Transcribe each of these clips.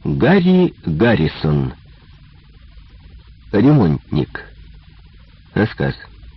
Гарри Гаррисон. Ремонтник. Рассказ.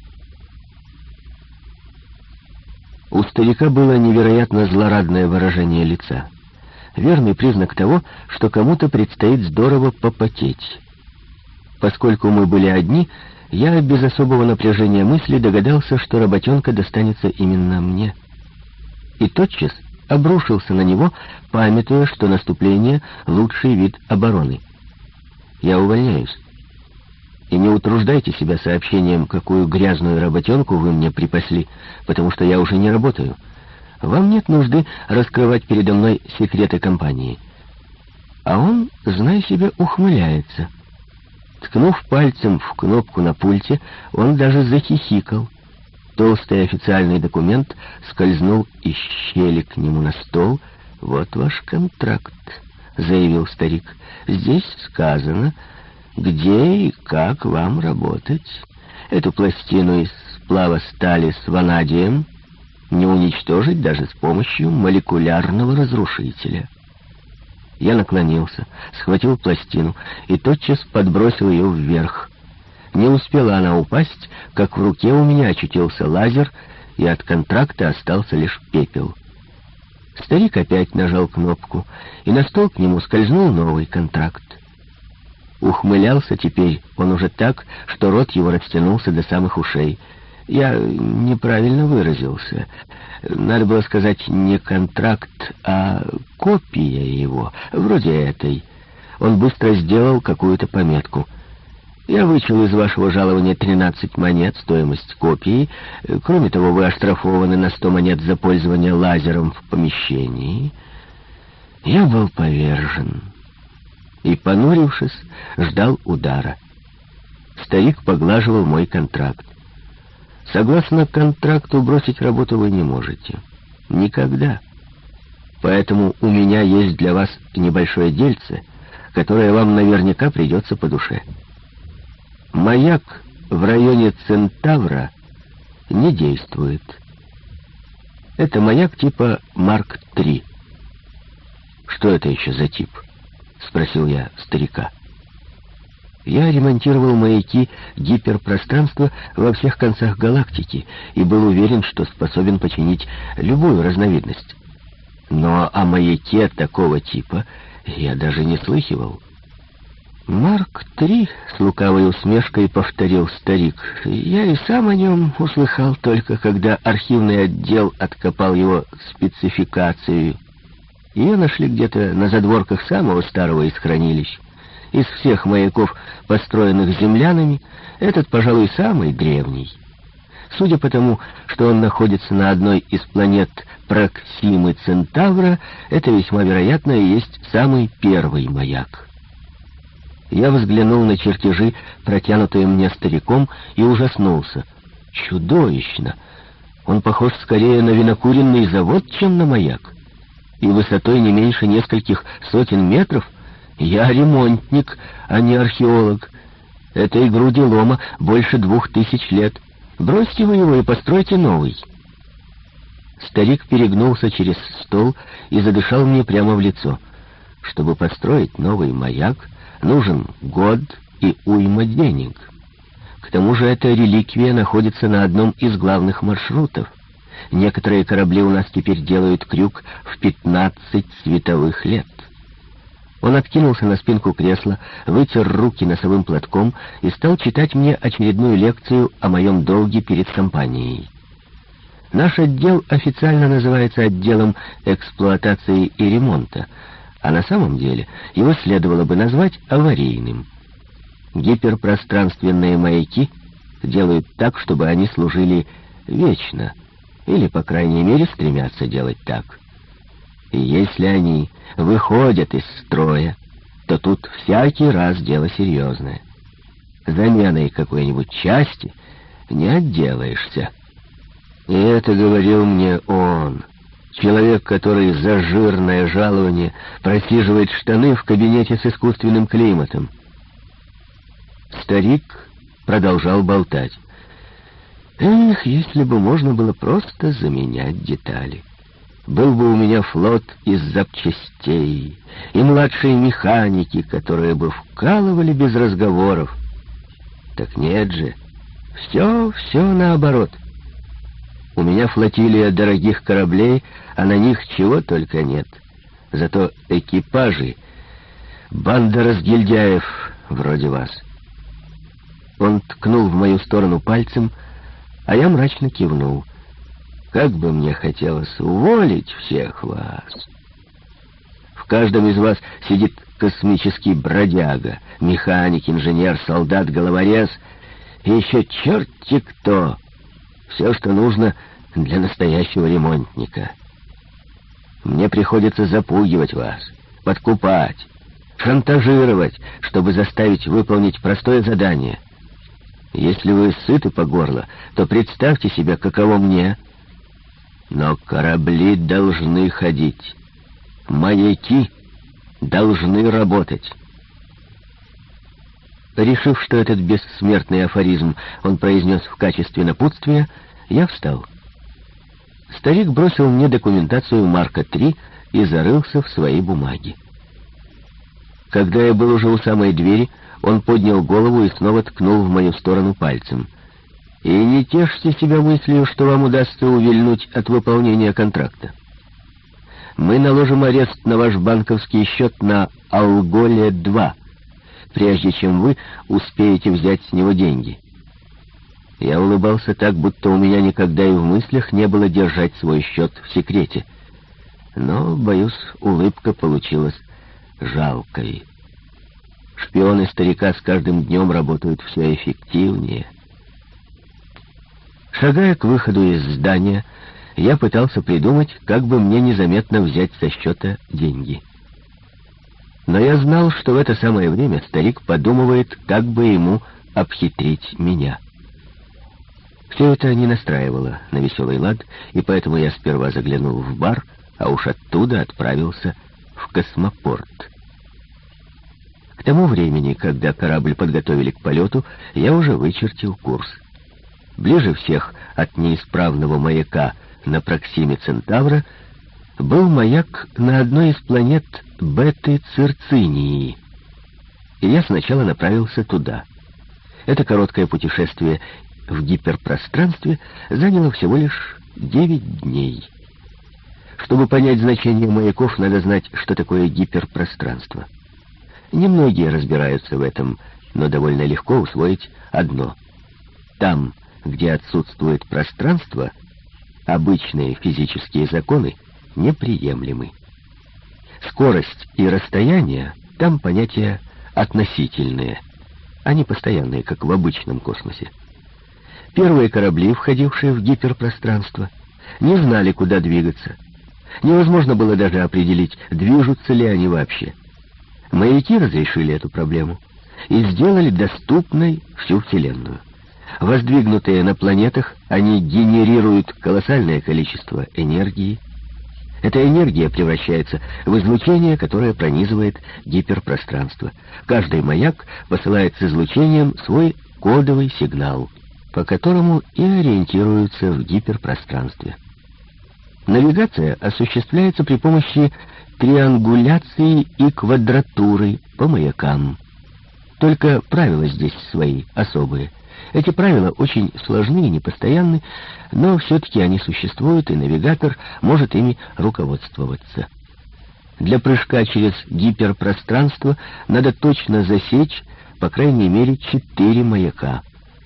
У старика было невероятно злорадное выражение лица. Верный признак того, что кому-то предстоит здорово попотеть. Поскольку мы были одни, я без особого напряжения мысли догадался, что работенка достанется именно мне. И тотчас обрушился на него, памятуя, что наступление — лучший вид обороны. Я увольняюсь. И не утруждайте себя сообщением, какую грязную работенку вы мне припасли, потому что я уже не работаю. Вам нет нужды раскрывать передо мной секреты компании. А он, знай себе, ухмыляется. Ткнув пальцем в кнопку на пульте, он даже захихикал. Толстый официальный документ скользнул из щели к нему на стол. «Вот ваш контракт», — заявил старик. «Здесь сказано, где и как вам работать. Эту пластину из сплава стали с ванадием не уничтожить даже с помощью молекулярного разрушителя». Я наклонился, схватил пластину и тотчас подбросил ее вверх. Не успела она упасть, как в руке у меня очутился лазер, и от контракта остался лишь пепел. Старик опять нажал кнопку, и на стол к нему скользнул новый контракт. Ухмылялся теперь он уже так, что рот его растянулся до самых ушей. Я неправильно выразился. Надо было сказать не контракт, а копия его, вроде этой. Он быстро сделал какую-то пометку. Я вычел из вашего жалования 13 монет, стоимость копии. Кроме того, вы оштрафованы на 100 монет за пользование лазером в помещении. Я был повержен и, понурившись, ждал удара. Старик поглаживал мой контракт. Согласно контракту, бросить работу вы не можете. Никогда. Поэтому у меня есть для вас небольшое дельце, которое вам наверняка придется по душе. Маяк в районе Центавра не действует. Это маяк типа Марк-3. «Что это еще за тип?» — спросил я старика. Я ремонтировал маяки гиперпространства во всех концах галактики и был уверен, что способен починить любую разновидность. Но о маяке такого типа я даже не слыхивал. «Марк-3», — с лукавой усмешкой повторил старик. «Я и сам о нем услыхал только, когда архивный отдел откопал его спецификацию. Ее нашли где-то на задворках самого старого из хранилищ. Из всех маяков, построенных землянами, этот, пожалуй, самый древний. Судя по тому, что он находится на одной из планет Проксимы Центавра, это весьма вероятно и есть самый первый маяк». Я взглянул на чертежи, протянутые мне стариком, и ужаснулся. Чудовищно! Он похож скорее на винокуренный завод, чем на маяк. И высотой не меньше нескольких сотен метров. Я ремонтник, а не археолог. Этой груди лома больше 2000 лет. Бросьте вы его и постройте новый. Старик перегнулся через стол и задышал мне прямо в лицо. Чтобы построить новый маяк, нужен год и уйма денег. К тому же эта реликвия находится на одном из главных маршрутов. Некоторые корабли у нас теперь делают крюк в 15 световых лет. Он откинулся на спинку кресла, вытер руки носовым платком и стал читать мне очередную лекцию о моем долге перед компанией. Наш отдел официально называется отделом эксплуатации и ремонта, а на самом деле его следовало бы назвать аварийным. Гиперпространственные маяки делают так, чтобы они служили вечно, или, по крайней мере, стремятся делать так. И если они выходят из строя, то тут всякий раз дело серьезное. Заменой какой-нибудь части не отделаешься. И это говорил мне он, человек, который за жирное жалование просиживает штаны в кабинете с искусственным климатом. Старик продолжал болтать. Эх, если бы можно было просто заменять детали. Был бы у меня флот из запчастей, и младшие механики, которые бы вкалывали без разговоров. Так нет же, все наоборот. У меня флотилия дорогих кораблей, а на них чего только нет. Зато экипажи — банда разгильдяев вроде вас. Он ткнул в мою сторону пальцем, а я мрачно кивнул. Как бы мне хотелось уволить всех вас. В каждом из вас сидит космический бродяга, механик, инженер, солдат, головорез и еще черти кто. Все, что нужно для настоящего ремонтника. Мне приходится запугивать вас, подкупать, шантажировать, чтобы заставить выполнить простое задание. Если вы сыты по горло, то представьте себе, каково мне. Но корабли должны ходить. Маяки должны работать. Решив, что этот бессмертный афоризм он произнес в качестве напутствия, я встал. Старик бросил мне документацию Марка III и зарылся в свои бумаги. Когда я был уже у самой двери, он поднял голову и снова ткнул в мою сторону пальцем. «И не тешьте себя мыслью, что вам удастся увильнуть от выполнения контракта. Мы наложим арест на ваш банковский счет на Алголе-2, прежде чем вы успеете взять с него деньги». Я улыбался так, будто у меня никогда и в мыслях не было держать свой счет в секрете. Но, боюсь, улыбка получилась жалкой. Шпионы старика с каждым днем работают все эффективнее. Шагая к выходу из здания, я пытался придумать, как бы мне незаметно взять со счета деньги. Но я знал, что в это самое время старик подумывает, как бы ему обхитрить меня. Все это не настраивало на веселый лад, и поэтому я сперва заглянул в бар, а уж оттуда отправился в космопорт. К тому времени, когда корабль подготовили к полету, я уже вычертил курс. Ближе всех от неисправного маяка на Проксиме Центавра был маяк на одной из планет Беты Цирцинии, и я сначала направился туда. Это короткое путешествие в гиперпространстве заняло всего лишь 9 дней. Чтобы понять значение маяков, надо знать, что такое гиперпространство. Немногие разбираются в этом, но довольно легко усвоить одно. Там, где отсутствует пространство, обычные физические законы неприемлемы. Скорость и расстояние там понятия относительные, а не постоянные, как в обычном космосе. Первые корабли, входившие в гиперпространство, не знали, куда двигаться. Невозможно было даже определить, движутся ли они вообще. Маяки разрешили эту проблему и сделали доступной всю Вселенную. Воздвигнутые на планетах, они генерируют колоссальное количество энергии. Эта энергия превращается в излучение, которое пронизывает гиперпространство. Каждый маяк посылает с излучением свой кодовый сигнал, по которому и ориентируются в гиперпространстве. Навигация осуществляется при помощи триангуляции и квадратуры по маякам. Только правила здесь свои, особые. Эти правила очень сложны и непостоянны, но все-таки они существуют, и навигатор может ими руководствоваться. Для прыжка через гиперпространство надо точно засечь, по крайней мере, 4 маяка.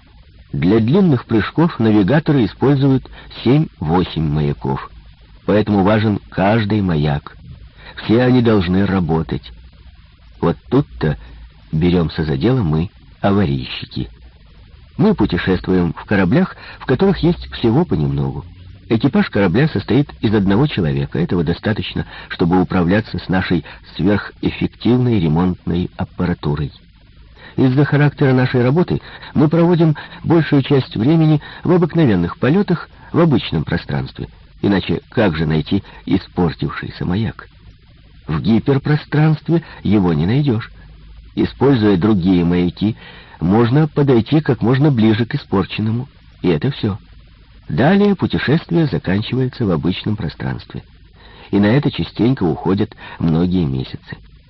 Для длинных прыжков навигаторы используют 7-8 маяков. Поэтому важен каждый маяк. Все они должны работать. Вот тут-то беремся за дело мы, аварийщики. Мы путешествуем в кораблях, в которых есть всего понемногу. Экипаж корабля состоит из одного человека. Этого достаточно, чтобы управляться с нашей сверхэффективной ремонтной аппаратурой. Из-за характера нашей работы мы проводим большую часть времени в обыкновенных полетах в обычном пространстве. Иначе как же найти испортившийся маяк? В гиперпространстве его не найдешь. Используя другие маяки, можно подойти как можно ближе к испорченному. И это все. Далее путешествие заканчивается в обычном пространстве. И на это частенько уходят многие месяцы.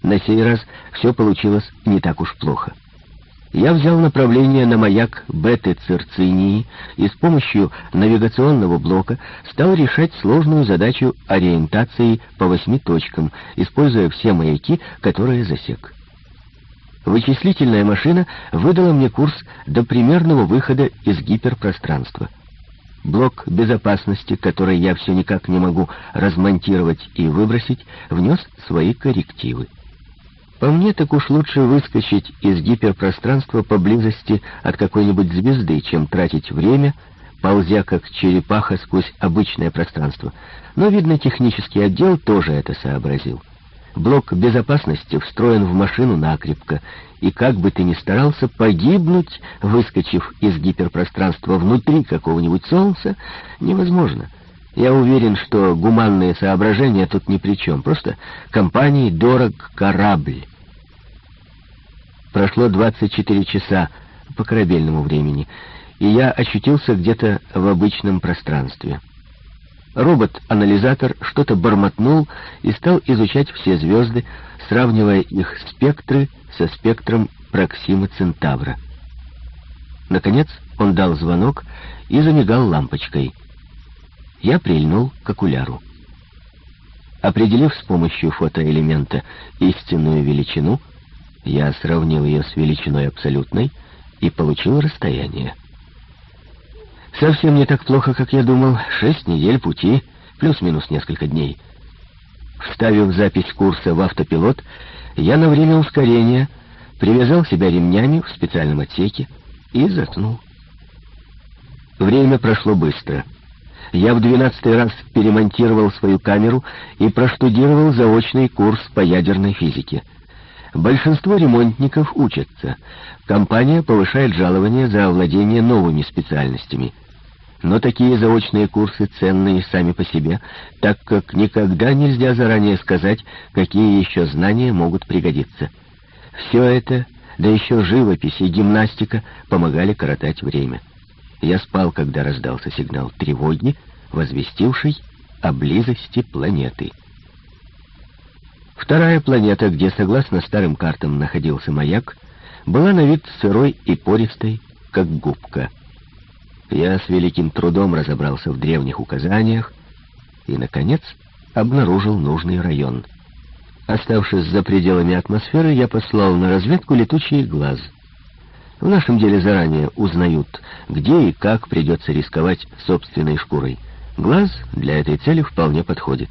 На сей раз все получилось не так уж плохо. Я взял направление на маяк Беты-Цирцинии и с помощью навигационного блока стал решать сложную задачу ориентации по 8 точкам, используя все маяки, которые засек. Вычислительная машина выдала мне курс до примерного выхода из гиперпространства. Блок безопасности, который я все никак не могу размонтировать и выбросить, внес свои коррективы. По мне, так уж лучше выскочить из гиперпространства поблизости от какой-нибудь звезды, чем тратить время, ползя как черепаха сквозь обычное пространство. Но, видно, технический отдел тоже это сообразил. Блок безопасности встроен в машину накрепко, и как бы ты ни старался погибнуть, выскочив из гиперпространства внутри какого-нибудь солнца, невозможно. Я уверен, что гуманные соображения тут ни при чем. Просто компании дорог корабль. Прошло 24 часа по корабельному времени, и я очутился где-то в обычном пространстве. Робот-анализатор что-то бормотнул и стал изучать все звезды, сравнивая их спектры со спектром Проксимы Центавра. Наконец он дал звонок и замигал лампочкой. Я прильнул к окуляру. Определив с помощью фотоэлемента истинную величину, я сравнил ее с величиной абсолютной и получил расстояние. Совсем не так плохо, как я думал. 6 недель пути, плюс-минус несколько дней. Вставив запись курса в автопилот, я на время ускорения привязал себя ремнями в специальном отсеке и заснул. Время прошло быстро. Я в 12-й раз перемонтировал свою камеру и проштудировал заочный курс по ядерной физике. Большинство ремонтников учатся. Компания повышает жалование за овладение новыми специальностями. Но такие заочные курсы ценные сами по себе, так как никогда нельзя заранее сказать, какие еще знания могут пригодиться. Все это, да еще живопись и гимнастика, помогали коротать время. Я спал, когда раздался сигнал тревоги, возвестивший о близости планеты. Вторая планета, где, согласно старым картам, находился маяк, была на вид сырой и пористой, как губка. Я с великим трудом разобрался в древних указаниях и, наконец, обнаружил нужный район. Оставшись за пределами атмосферы, я послал на разведку летучий глаз. В нашем деле заранее узнают, где и как придется рисковать собственной шкурой. Глаз для этой цели вполне подходит.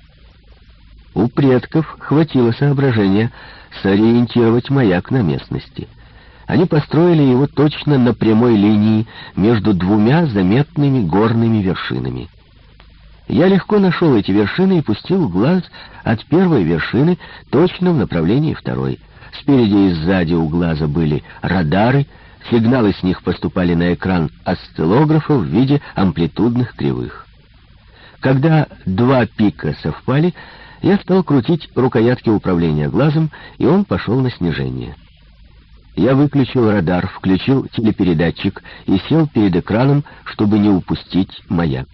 У предков хватило соображения сориентировать маяк на местности. Они построили его точно на прямой линии между двумя заметными горными вершинами. Я легко нашел эти вершины и пустил глаз от первой вершины точно в направлении второй. Спереди и сзади у глаза были радары, сигналы с них поступали на экран осциллографа в виде амплитудных кривых. Когда два пика совпали, я стал крутить рукоятки управления глазом, и он пошел на снижение. Я выключил радар, включил телепередатчик и сел перед экраном, чтобы не упустить маяк.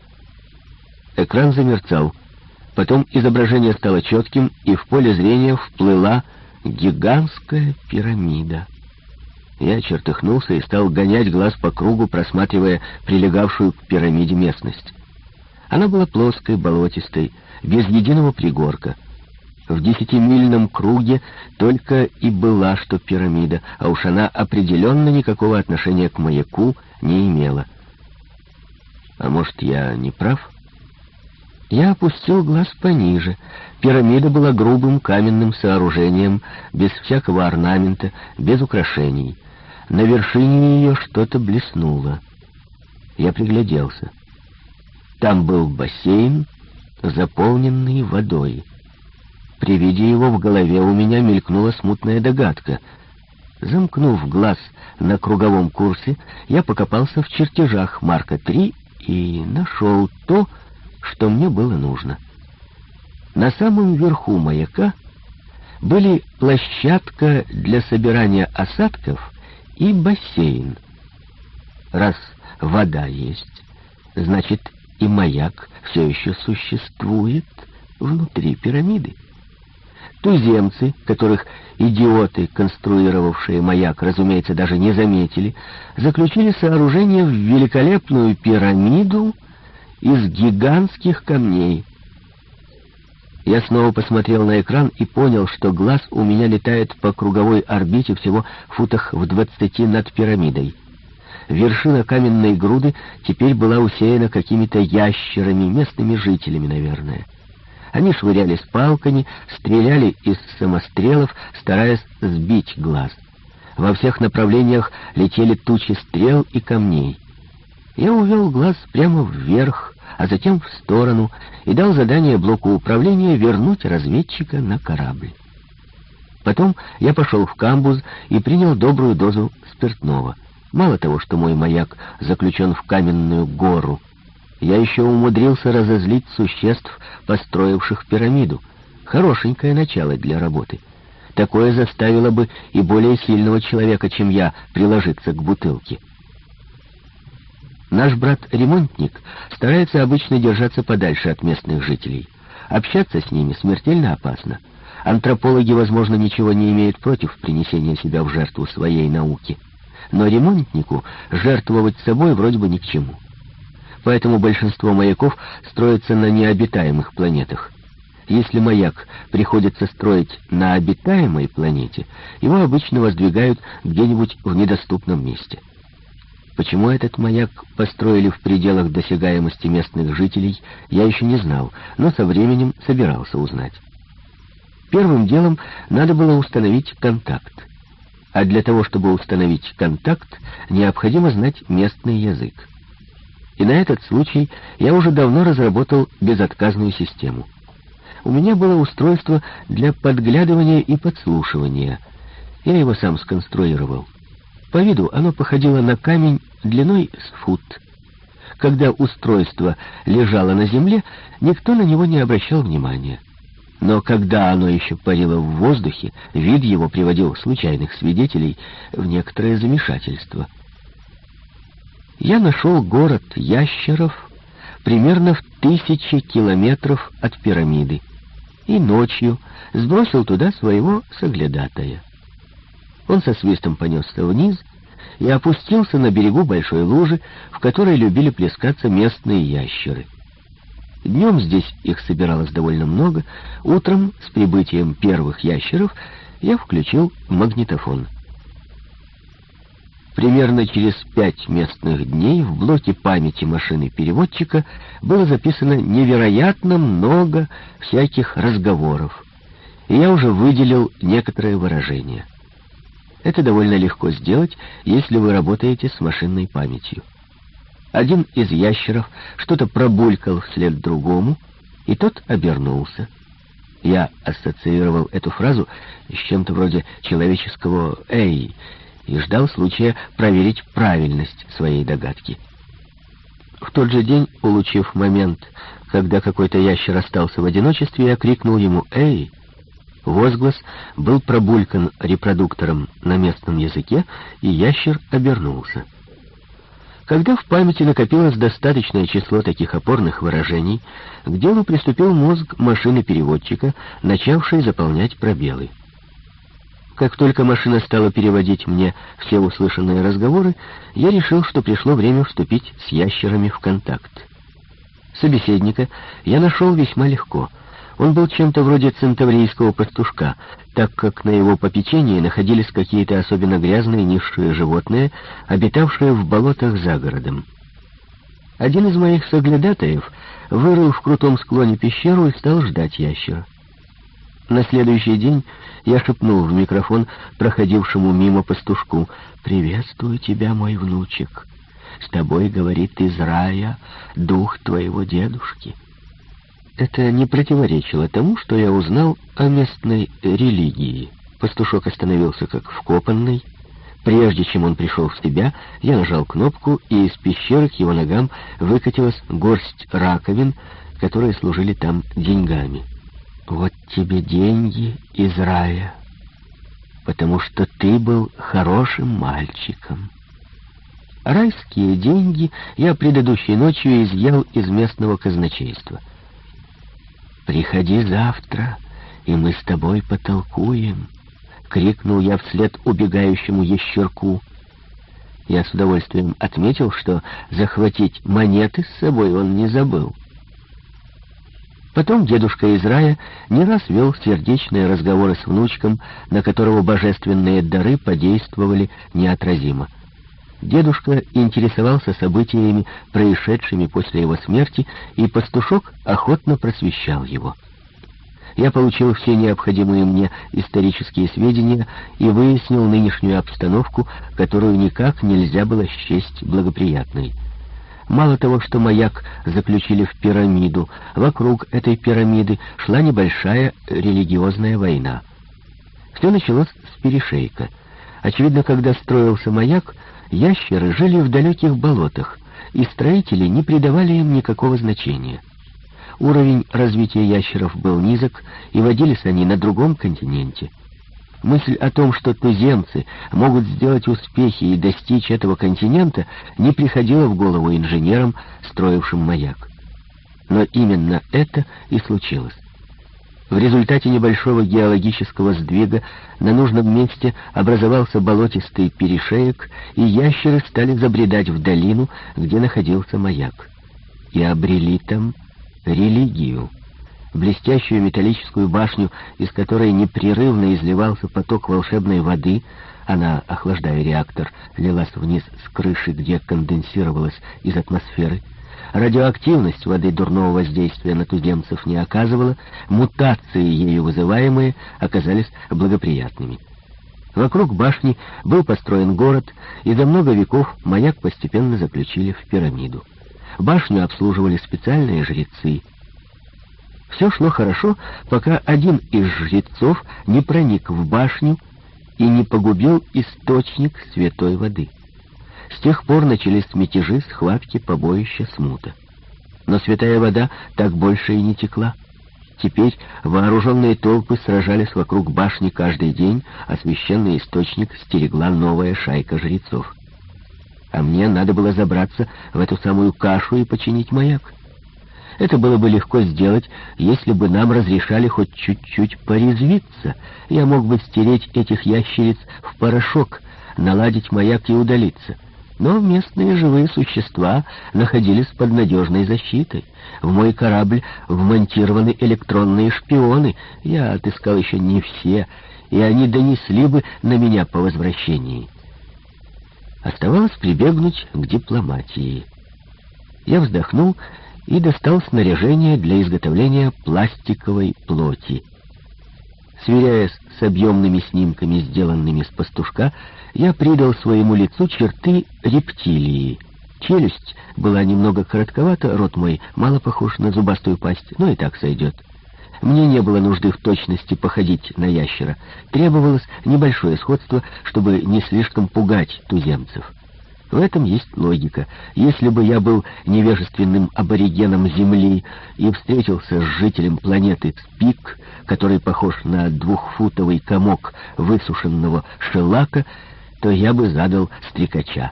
Экран замерцал. Потом изображение стало четким, и в поле зрения вплыла гигантская пирамида. Я чертыхнулся и стал гонять глаз по кругу, просматривая прилегавшую к пирамиде местность. Она была плоской, болотистой, без единого пригорка. В 10-мильном круге только и была что пирамида, а уж она определенно никакого отношения к маяку не имела. А может, я не прав? Я опустил глаз пониже. Пирамида была грубым каменным сооружением, без всякого орнамента, без украшений. На вершине ее что-то блеснуло. Я пригляделся. Там был бассейн, заполненный водой. При виде его в голове у меня мелькнула смутная догадка. Замкнув глаз на круговом курсе, я покопался в чертежах Марка III и нашел то, что мне было нужно. На самом верху маяка были площадка для собирания осадков и бассейн. Раз вода есть, значит, и маяк все еще существует внутри пирамиды. Туземцы, которых идиоты, конструировавшие маяк, разумеется, даже не заметили, заключили сооружение в великолепную пирамиду из гигантских камней. Я снова посмотрел на экран и понял, что глаз у меня летает по круговой орбите всего футах в 20 над пирамидой. Вершина каменной груды теперь была усеяна какими-то ящерами, местными жителями, наверное. Они швырялись палками, стреляли из самострелов, стараясь сбить глаз. Во всех направлениях летели тучи стрел и камней. Я увел глаз прямо вверх, а затем в сторону, и дал задание блоку управления вернуть разведчика на корабль. Потом я пошел в камбуз и принял добрую дозу спиртного. Мало того, что мой маяк заключен в каменную гору, я еще умудрился разозлить существ, построивших пирамиду. Хорошенькое начало для работы. Такое заставило бы и более сильного человека, чем я, приложиться к бутылке. Наш брат-ремонтник старается обычно держаться подальше от местных жителей. Общаться с ними смертельно опасно. Антропологи, возможно, ничего не имеют против принесения себя в жертву своей науке. Но ремонтнику жертвовать собой вроде бы ни к чему. Поэтому большинство маяков строятся на необитаемых планетах. Если маяк приходится строить на обитаемой планете, его обычно воздвигают где-нибудь в недоступном месте. Почему этот маяк построили в пределах досягаемости местных жителей, я еще не знал, но со временем собирался узнать. Первым делом надо было установить контакт. А для того, чтобы установить контакт, необходимо знать местный язык. И на этот случай я уже давно разработал безотказную систему. У меня было устройство для подглядывания и подслушивания. Я его сам сконструировал. По виду оно походило на камень длиной с фут. Когда устройство лежало на земле, никто на него не обращал внимания. Но когда оно еще парило в воздухе, вид его приводил случайных свидетелей в некоторое замешательство. Я нашел город ящеров примерно в 1000 километров от пирамиды и ночью сбросил туда своего соглядатая. Он со свистом понесся вниз и опустился на берегу большой лужи, в которой любили плескаться местные ящеры. Днем здесь их собиралось довольно много. Утром, с прибытием первых ящеров, я включил магнитофон. Примерно через 5 местных дней в блоке памяти машины-переводчика было записано невероятно много всяких разговоров, и я уже выделил некоторые выражения. Это довольно легко сделать, если вы работаете с машинной памятью. Один из ящеров что-то пробулькал вслед другому, и тот обернулся. Я ассоциировал эту фразу с чем-то вроде человеческого «эй» и ждал случая проверить правильность своей догадки. В тот же день, улучив момент, когда какой-то ящер остался в одиночестве, я крикнул ему «эй!». Возглас был пробулькан репродуктором на местном языке, и ящер обернулся. Когда в памяти накопилось достаточное число таких опорных выражений, к делу приступил мозг машины-переводчика, начавший заполнять пробелы. Как только машина стала переводить мне все услышанные разговоры, я решил, что пришло время вступить с ящерами в контакт. Собеседника я нашел весьма легко. Он был чем-то вроде центаврийского пастушка, так как на его попечении находились какие-то особенно грязные низшие животные, обитавшие в болотах за городом. Один из моих соглядатаев вырыл в крутом склоне пещеру и стал ждать ящера. На следующий день я шепнул в микрофон проходившему мимо пастушку: «Приветствую тебя, мой внучек. С тобой говорит из рая дух твоего дедушки». Это не противоречило тому, что я узнал о местной религии. Пастушок остановился как вкопанный. Прежде чем он пришел в себя, я нажал кнопку, и из пещеры к его ногам выкатилась горсть раковин, которые служили там деньгами. «Вот тебе деньги из рая, потому что ты был хорошим мальчиком». Райские деньги я предыдущей ночью изъял из местного казначейства. «Приходи завтра и мы с тобой потолкуем», — крикнул я вслед убегающему ящерку. Я с удовольствием отметил, что захватить монеты с собой он не забыл. Потом дедушка из рая не раз вел сердечные разговоры с внучком, на которого божественные дары подействовали неотразимо. Дедушка интересовался событиями, происшедшими после его смерти, и пастушок охотно просвещал его. Я получил все необходимые мне исторические сведения и выяснил нынешнюю обстановку, которую никак нельзя было счесть благоприятной. Мало того, что маяк заключили в пирамиду, вокруг этой пирамиды шла небольшая религиозная война. Все началось с перешейка. Очевидно, когда строился маяк, ящеры жили в далеких болотах, и строители не придавали им никакого значения. Уровень развития ящеров был низок, и водились они на другом континенте. Мысль о том, что туземцы могут сделать успехи и достичь этого континента, не приходила в голову инженерам, строившим маяк. Но именно это и случилось. В результате небольшого геологического сдвига на нужном месте образовался болотистый перешеек, и ящеры стали забредать в долину, где находился маяк. И обрели там религию. Блестящую металлическую башню, из которой непрерывно изливался поток волшебной воды, она, охлаждая реактор, лилась вниз с крыши, где конденсировалась из атмосферы. Радиоактивность воды дурного воздействия на туземцев не оказывала, мутации, ею вызываемые, оказались благоприятными. Вокруг башни был построен город, и за много веков маяк постепенно заключили в пирамиду. Башню обслуживали специальные жрецы. Все шло хорошо, пока один из жрецов не проник в башню и не погубил источник святой воды. С тех пор начались мятежи, схватки, побоища, смута. Но святая вода так больше и не текла. Теперь вооруженные толпы сражались вокруг башни каждый день, а священный источник стерегла новая шайка жрецов. А мне надо было забраться в эту самую кашу и починить маяк. Это было бы легко сделать, если бы нам разрешали хоть чуть-чуть порезвиться. Я мог бы стереть этих ящериц в порошок, наладить маяк и удалиться. Но местные живые существа находились под надежной защитой. В мой корабль вмонтированы электронные шпионы. Я отыскал еще не все, и они донесли бы на меня по возвращении. Оставалось прибегнуть к дипломатии. Я вздохнул и достал снаряжение для изготовления пластиковой плоти. Сверяясь с объемными снимками, сделанными с пастушка, я придал своему лицу черты рептилии. Челюсть была немного коротковата, рот мой мало похож на зубастую пасть, но и так сойдет. Мне не было нужды в точности походить на ящера. Требовалось небольшое сходство, чтобы не слишком пугать туземцев. В этом есть логика. Если бы я был невежественным аборигеном Земли и встретился с жителем планеты Спик, который похож на двухфутовый комок высушенного шелака, то я бы задал стрекача.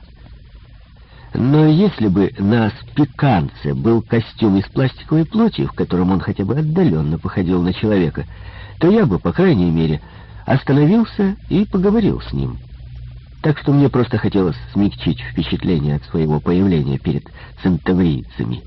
Но если бы на спиканце был костюм из пластиковой плоти, в котором он хотя бы отдаленно походил на человека, то я бы, по крайней мере, остановился и поговорил с ним. Так что мне просто хотелось смягчить впечатление от своего появления перед центаврийцами.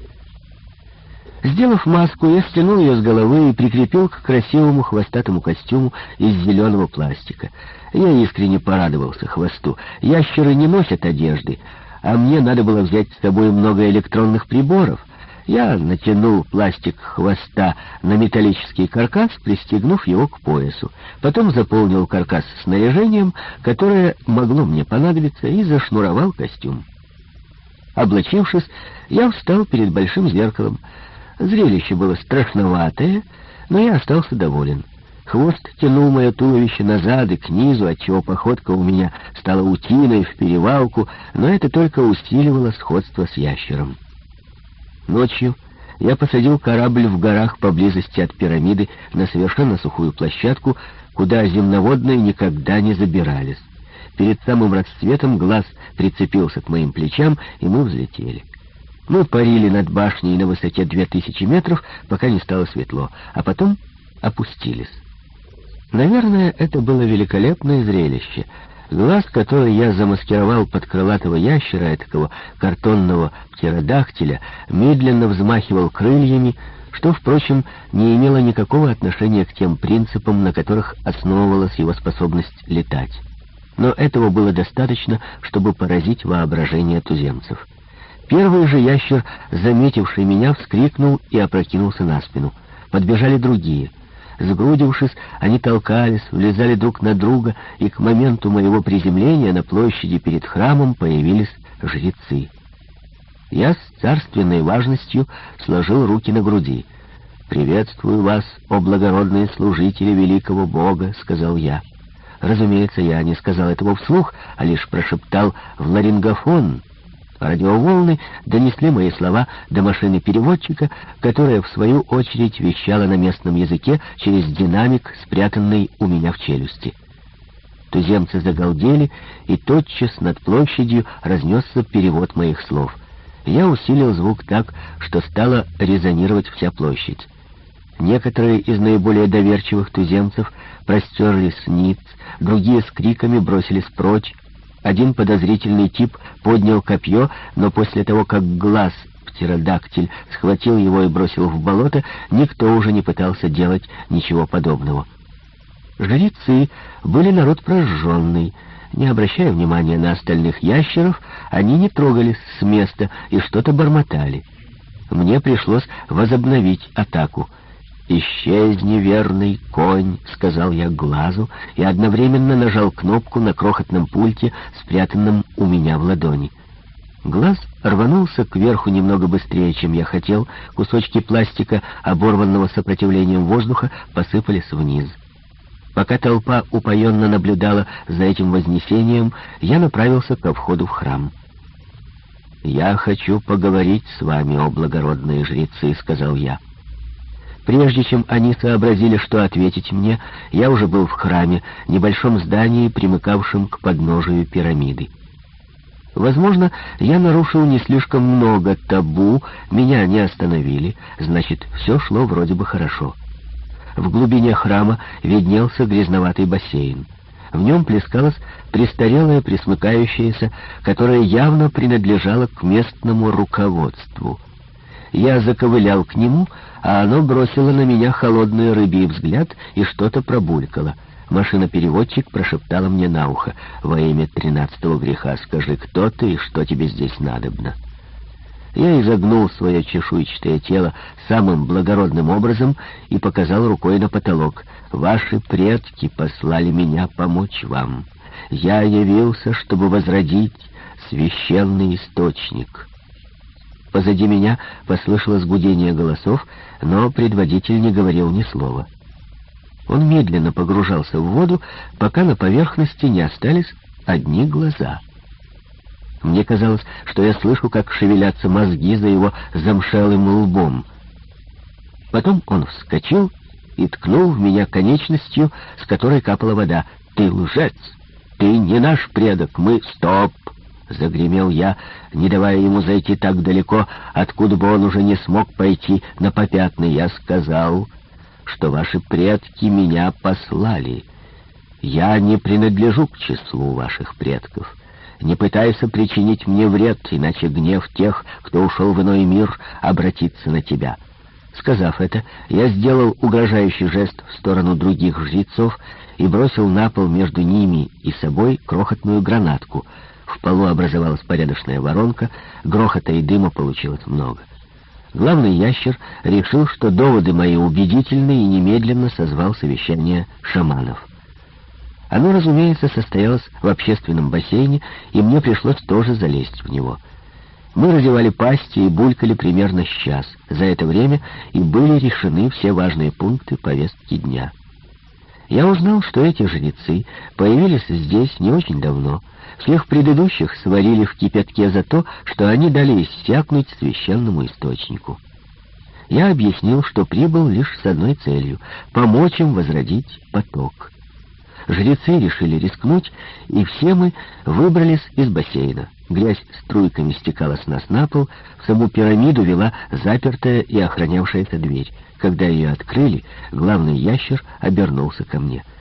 Сделав маску, я стянул ее с головы и прикрепил к красивому хвостатому костюму из зеленого пластика. Я искренне порадовался хвосту. Ящеры не носят одежды, а мне надо было взять с собой много электронных приборов. Я натянул пластик хвоста на металлический каркас, пристегнув его к поясу. Потом заполнил каркас снаряжением, которое могло мне понадобиться, и зашнуровал костюм. Облачившись, я встал перед большим зеркалом. Зрелище было страшноватое, но я остался доволен. Хвост тянул мое туловище назад и к низу, отчего походка у меня стала утиной в перевалку, но это только усиливало сходство с ящером. Ночью я посадил корабль в горах поблизости от пирамиды на совершенно сухую площадку, куда земноводные никогда не забирались. Перед самым рассветом глаз прицепился к моим плечам, и мы взлетели. Мы парили над башней на высоте 2000 метров, пока не стало светло, а потом опустились. Наверное, это было великолепное зрелище. Глаз, который я замаскировал под крылатого ящера, такого картонного птеродактиля, медленно взмахивал крыльями, что, впрочем, не имело никакого отношения к тем принципам, на которых основывалась его способность летать. Но этого было достаточно, чтобы поразить воображение туземцев. Первый же ящер, заметивший меня, вскрикнул и опрокинулся на спину. Подбежали другие. Сгрудившись, они толкались, влезали друг на друга, и к моменту моего приземления на площади перед храмом появились жрецы. Я с царственной важностью сложил руки на груди. «Приветствую вас, о благородные служители великого Бога», — сказал я. Разумеется, я не сказал этого вслух, а лишь прошептал в ларингофон. Радиоволны донесли мои слова до машины переводчика, которая, в свою очередь, вещала на местном языке через динамик, спрятанный у меня в челюсти. Туземцы загалдели, и тотчас над площадью разнесся перевод моих слов. Я усилил звук так, что стала резонировать вся площадь. Некоторые из наиболее доверчивых туземцев простерлись ниц, другие с криками бросились прочь. Один подозрительный тип поднял копье, но после того, как глаз птеродактиль схватил его и бросил в болото, никто уже не пытался делать ничего подобного. Жрецы были народ прожженный. Не обращая внимания на остальных ящеров, они не трогались с места и что-то бормотали. Мне пришлось возобновить атаку. «Исчезни, верный конь», — сказал я глазу, и одновременно нажал кнопку на крохотном пульте, спрятанном у меня в ладони. Глаз рванулся кверху немного быстрее, чем я хотел, кусочки пластика, оборванного сопротивлением воздуха, посыпались вниз. Пока толпа упоенно наблюдала за этим вознесением, я направился ко входу в храм. «Я хочу поговорить с вами, о благородные жрецы», — сказал я. Прежде чем они сообразили, что ответить мне, я уже был в храме, небольшом здании, примыкавшем к подножию пирамиды. Возможно, я нарушил не слишком много табу, меня не остановили, значит, все шло вроде бы хорошо. В глубине храма виднелся грязноватый бассейн. В нем плескалось престарелое пресмыкающееся, которое явно принадлежало к местному руководству. Я заковылял к нему, а оно бросило на меня холодный рыбий взгляд и что-то пробулькало. Машина-переводчик прошептала мне на ухо: «Во имя 13-го греха скажи, кто ты и что тебе здесь надобно». Я изогнул свое чешуйчатое тело самым благородным образом и показал рукой на потолок. «Ваши предки послали меня помочь вам. Я явился, чтобы возродить священный источник». Позади меня послышалось гудение голосов, но предводитель не говорил ни слова. Он медленно погружался в воду, пока на поверхности не остались одни глаза. Мне казалось, что я слышу, как шевелятся мозги за его замшелым лбом. Потом он вскочил и ткнул в меня конечностью, с которой капала вода. «Ты лжец! Ты не наш предок! Мы...» «Стоп!» — загремел я, не давая ему зайти так далеко, откуда бы он уже не смог пойти на попятный. «Я сказал, что ваши предки меня послали. Я не принадлежу к числу ваших предков. Не пытайся причинить мне вред, иначе гнев тех, кто ушел в иной мир, обратится на тебя». Сказав это, я сделал угрожающий жест в сторону других жрецов и бросил на пол между ними и собой крохотную гранатку. В полу образовалась порядочная воронка, грохота и дыма получилось много. Главный ящер решил, что доводы мои убедительны, и немедленно созвал совещание шаманов. Оно, разумеется, состоялось в общественном бассейне, и мне пришлось тоже залезть в него. Мы разевали пасти и булькали примерно с час. За это время и были решены все важные пункты повестки дня. Я узнал, что эти жрецы появились здесь не очень давно. Всех предыдущих сварили в кипятке за то, что они дали иссякнуть священному источнику. Я объяснил, что прибыл лишь с одной целью — помочь им возродить поток. Жрецы решили рискнуть, и все мы выбрались из бассейна. Грязь струйками стекала с нас на пол, в саму пирамиду вела запертая и охранявшаяся дверь. Когда ее открыли, главный ящер обернулся ко мне.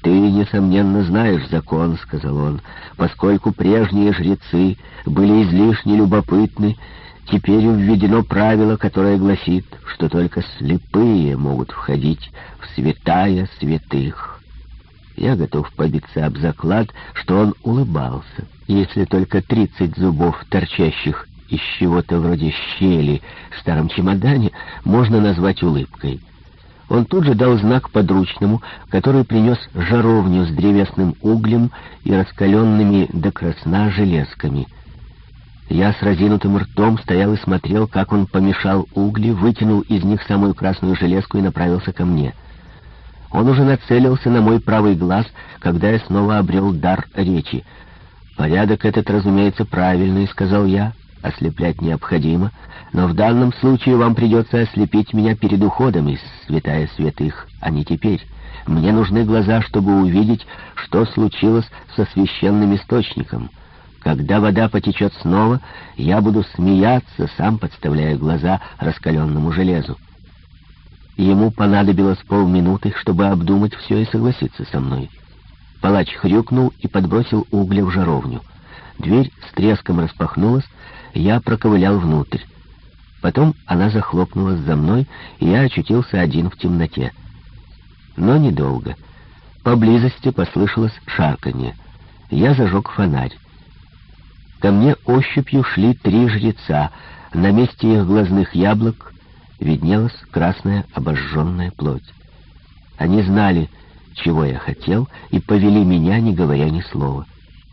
«Ты, несомненно, знаешь закон», — сказал он, — «поскольку прежние жрецы были излишне любопытны, теперь введено правило, которое гласит, что только слепые могут входить в святая святых». Я готов побиться об заклад, что он улыбался, если только 30 зубов, торчащих из чего-то вроде щели в старом чемодане, можно назвать улыбкой. Он тут же дал знак подручному, который принес жаровню с древесным углем и раскаленными до красна железками. Я с разинутым ртом стоял и смотрел, как он помешал угли, вытянул из них самую красную железку и направился ко мне. Он уже нацелился на мой правый глаз, когда я снова обрел дар речи. «Порядок этот, разумеется, правильный», — сказал я. «Ослеплять необходимо, но в данном случае вам придется ослепить меня перед уходом из святая святых, а не теперь. Мне нужны глаза, чтобы увидеть, что случилось со священным источником. Когда вода потечет снова, я буду смеяться, сам подставляя глаза раскаленному железу». Ему понадобилось полминуты, чтобы обдумать все и согласиться со мной. Палач хрюкнул и подбросил угля в жаровню. Дверь с треском распахнулась, я проковылял внутрь. Потом она захлопнулась за мной, и я очутился один в темноте. Но недолго. Поблизости послышалось шарканье. Я зажег фонарь. Ко мне ощупью шли 3 жреца. На месте их глазных яблок виднелась красная обожженная плоть. Они знали, чего я хотел, и повели меня, не говоря ни слова.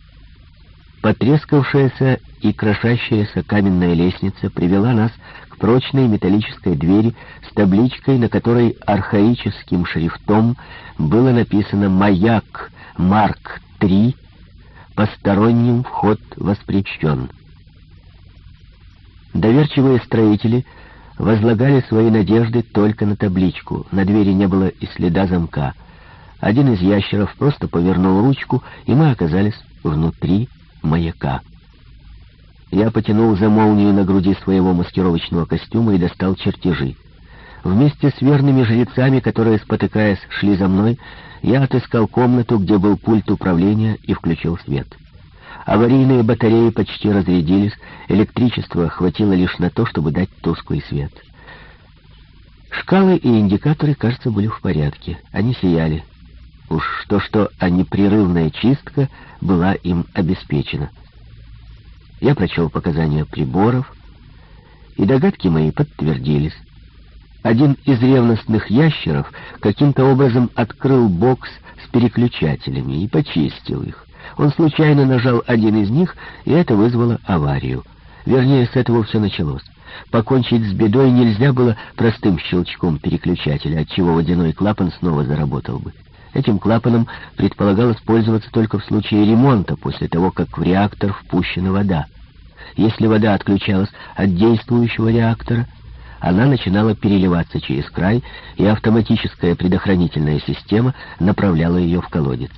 Потрескавшаяся и крошащаяся каменная лестница привела нас к прочной металлической двери с табличкой, на которой архаическим шрифтом было написано «Маяк Марк III. Посторонним вход воспрещен». Доверчивые строители возлагали свои надежды только на табличку. На двери не было и следа замка. Один из ящеров просто повернул ручку, и мы оказались внутри маяка. Я потянул за молнию на груди своего маскировочного костюма и достал чертежи. Вместе с верными жрецами, которые, спотыкаясь, шли за мной, я отыскал комнату, где был пульт управления, и включил свет. Аварийные батареи почти разрядились, электричества хватило лишь на то, чтобы дать тусклый свет. Шкалы и индикаторы, кажется, были в порядке. Они сияли. Уж что-что, а непрерывная чистка была им обеспечена. Я прочел показания приборов, и догадки мои подтвердились. Один из ревностных ящеров каким-то образом открыл бокс с переключателями и почистил их. Он случайно нажал один из них, и это вызвало аварию. Вернее, с этого все началось. Покончить с бедой нельзя было простым щелчком переключателя, отчего водяной клапан снова заработал бы. Этим клапаном предполагалось пользоваться только в случае ремонта, после того, как в реактор впущена вода. Если вода отключалась от действующего реактора, она начинала переливаться через край, и автоматическая предохранительная система направляла ее в колодец.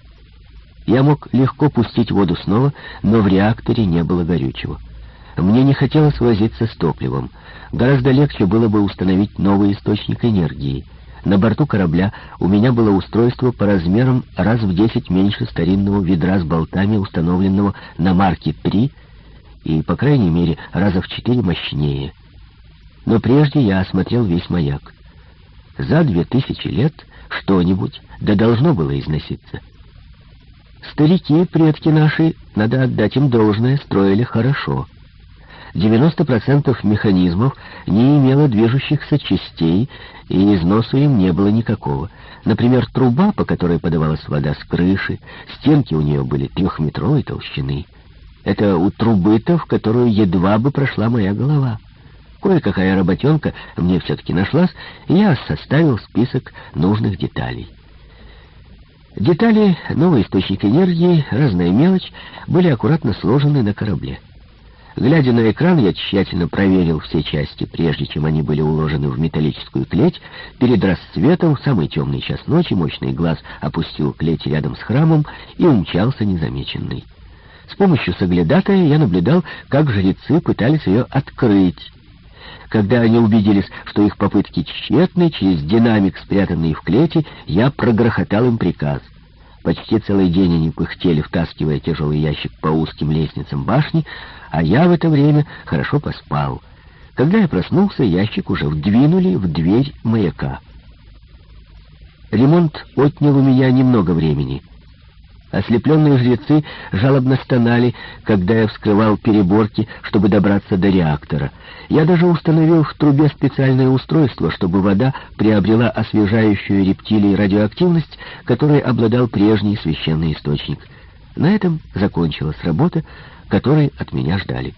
Я мог легко пустить воду снова, но в реакторе не было горючего. Мне не хотелось возиться с топливом. Гораздо легче было бы установить новый источник энергии. На борту корабля у меня было устройство по размерам раз в 10 меньше старинного ведра с болтами, установленного на Марке III, и, по крайней мере, раза в 4 мощнее. Но прежде я осмотрел весь маяк. За 2000 лет что-нибудь да должно было износиться. Старики, предки наши, надо отдать им должное, строили хорошо. 90% механизмов не имело движущихся частей, и износу им не было никакого. Например, труба, по которой подавалась вода с крыши, стенки у нее были 3-метровой толщины. Это у трубы-то, в которую едва бы прошла моя голова. Кое-какая работенка мне все-таки нашлась, и я составил список нужных деталей. Детали, новый источник энергии, разная мелочь были аккуратно сложены на корабле. Глядя на экран, я тщательно проверил все части, прежде чем они были уложены в металлическую клеть. Перед рассветом, в самый темный час ночи, мощный глаз опустил клеть рядом с храмом и умчался незамеченный. С помощью соглядатая я наблюдал, как жрецы пытались ее открыть. Когда они убедились, что их попытки тщетны, через динамик, спрятанный в клете, я прогрохотал им приказ. Почти целый день они пыхтели, втаскивая тяжелый ящик по узким лестницам башни, а я в это время хорошо поспал. Когда я проснулся, ящик уже вдвинули в дверь маяка. Ремонт отнял у меня немного времени. Ослепленные жрецы жалобно стонали, когда я вскрывал переборки, чтобы добраться до реактора. Я даже установил в трубе специальное устройство, чтобы вода приобрела освежающую рептилий радиоактивность, которой обладал прежний священный источник. На этом закончилась работа, которой от меня ждали.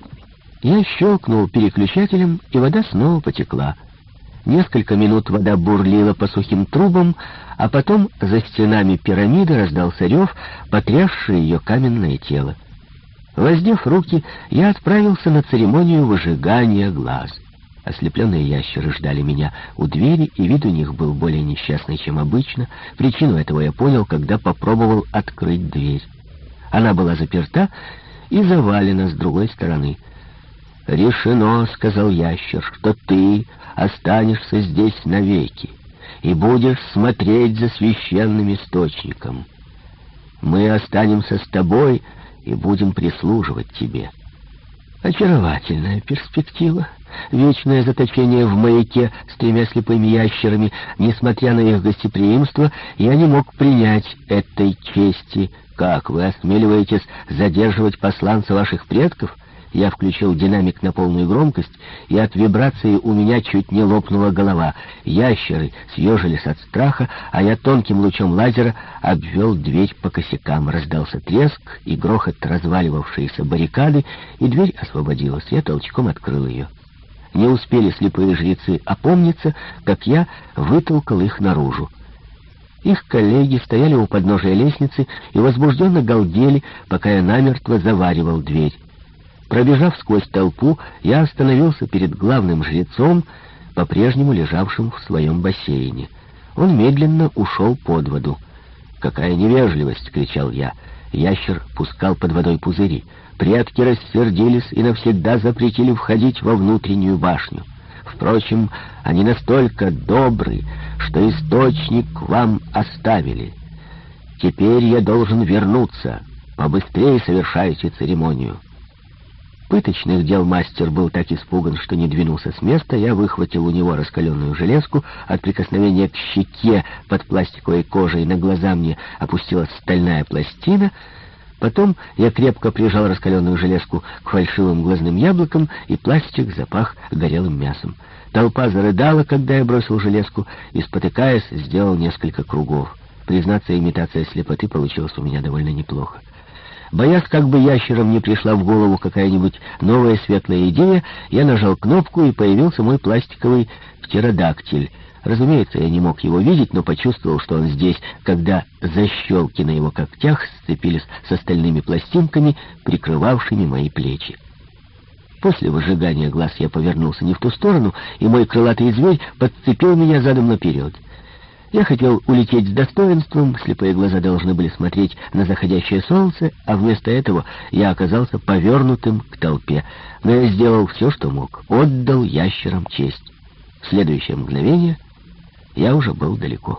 Я щелкнул переключателем, и вода снова потекла. Несколько минут вода бурлила по сухим трубам, а потом за стенами пирамиды раздался рев, потрясший ее каменное тело. Воздев руки, я отправился на церемонию выжигания глаз. Ослепленные ящеры ждали меня у двери, и вид у них был более несчастный, чем обычно. Причину этого я понял, когда попробовал открыть дверь. Она была заперта и завалена с другой стороны. «Решено, — сказал ящер, — что ты останешься здесь навеки и будешь смотреть за священным источником. Мы останемся с тобой и будем прислуживать тебе». Очаровательная перспектива. Вечное заточение в маяке с 3 слепыми ящерами. Несмотря на их гостеприимство, я не мог принять этой чести. «Как вы осмеливаетесь задерживать посланца ваших предков?» Я включил динамик на полную громкость, и от вибрации у меня чуть не лопнула голова. Ящеры съежились от страха, а я тонким лучом лазера обвел дверь по косякам. Раздался треск и грохот разваливавшейся баррикады, и дверь освободилась. Я толчком открыл ее. Не успели слепые жрецы опомниться, как я вытолкал их наружу. Их коллеги стояли у подножия лестницы и возбужденно галдели, пока я намертво заваривал дверь. Пробежав сквозь толпу, я остановился перед главным жрецом, по-прежнему лежавшим в своем бассейне. Он медленно ушел под воду. «Какая невежливость!» — кричал я. Ящер пускал под водой пузыри. Предки рассердились и навсегда запретили входить во внутреннюю башню. Впрочем, они настолько добры, что источник вам оставили. Теперь я должен вернуться. Побыстрее совершайте церемонию». Пыточных дел мастер был так испуган, что не двинулся с места. Я выхватил у него раскаленную железку. От прикосновения к щеке под пластиковой кожей на глаза мне опустилась стальная пластина. Потом я крепко прижал раскаленную железку к фальшивым глазным яблокам, и пластик запах горелым мясом. Толпа зарыдала, когда я бросил железку, и, спотыкаясь, сделал несколько кругов. Признаться, имитация слепоты получилась у меня довольно неплохо. Боясь, как бы ящерам не пришла в голову какая-нибудь новая светлая идея, я нажал кнопку, и появился мой пластиковый птеродактиль. Разумеется, я не мог его видеть, но почувствовал, что он здесь, когда защелки на его когтях сцепились с остальными пластинками, прикрывавшими мои плечи. После выжигания глаз я повернулся не в ту сторону, и мой крылатый зверь подцепил меня задом наперед. Я хотел улететь с достоинством, слепые глаза должны были смотреть на заходящее солнце, а вместо этого я оказался повернутым к толпе. Но я сделал все, что мог, отдал ящерам честь. В следующее мгновение я уже был далеко.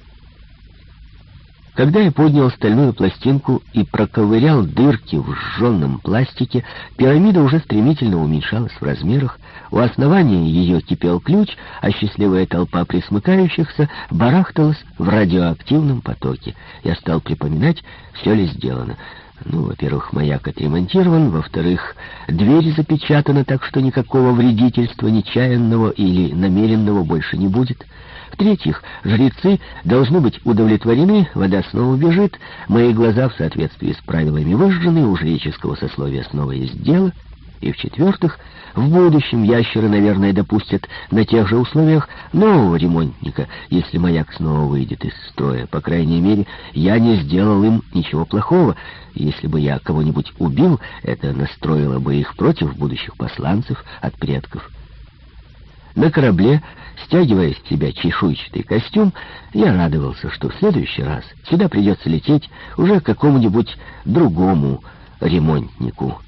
Когда я поднял стальную пластинку и проковырял дырки в сжженном пластике, пирамида уже стремительно уменьшалась в размерах. У основания ее кипел ключ, а счастливая толпа присмыкающихся барахталась в радиоактивном потоке. Я стал припоминать, все ли сделано. Во-первых, маяк отремонтирован, во-вторых, дверь запечатана так, что никакого вредительства, нечаянного или намеренного, больше не будет. В-третьих, жрецы должны быть удовлетворены, вода снова бежит, мои глаза в соответствии с правилами выжжены, у жреческого сословия снова есть дело. И в-четвертых, в будущем ящеры, наверное, допустят на тех же условиях нового ремонтника, если маяк снова выйдет из строя. По крайней мере, я не сделал им ничего плохого. Если бы я кого-нибудь убил, это настроило бы их против будущих посланцев от предков. На корабле, стягивая с себя чешуйчатый костюм, я радовался, что в следующий раз сюда придется лететь уже какому-нибудь другому ремонтнику.